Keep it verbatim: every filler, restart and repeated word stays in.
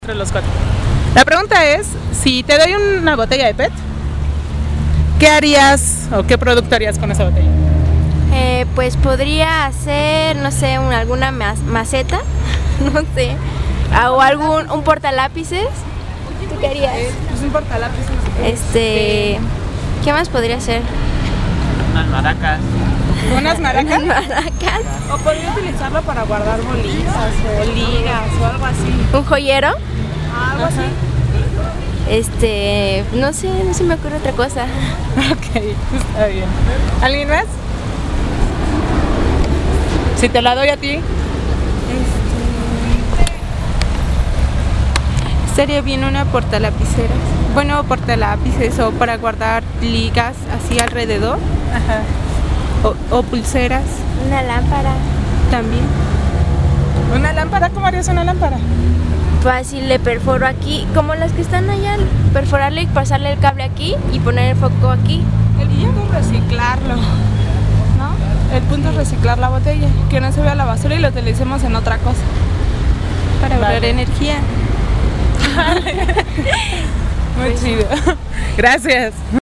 Entre los cuatro. La pregunta es, si te doy una botella de P E T, ¿qué harías o qué producto harías con esa botella? Eh, pues podría hacer, no sé, un- alguna mas- maceta, no sé, ah, o algún un portalápices. ¿Tú qué harías? Pues un portalápiz. Este, ¿qué más podría hacer? Unas maracas. ¿Unas maracas? Maracas, O podría utilizarlo para guardar bolizas o ligas o algo así. un joyero, Algo así. este, no sé, no se me ocurre otra cosa. Ok, está bien. ¿Alguien más? Si te la doy a ti. Estaría bien una portalapiceras. Bueno, portalápices o para guardar ligas así alrededor. Ajá. O, o pulseras Una lámpara. también. ¿Una lámpara? ¿Cómo harías una lámpara? Fácil, le perforo aquí, como las que están allá, perforarle y pasarle el cable aquí y poner el foco aquí. El punto es reciclarlo, ¿no? El punto es reciclar la botella, que no se vea la basura y lo utilicemos en otra cosa. Para ahorrar Vale. energía. Muy chido. Gracias.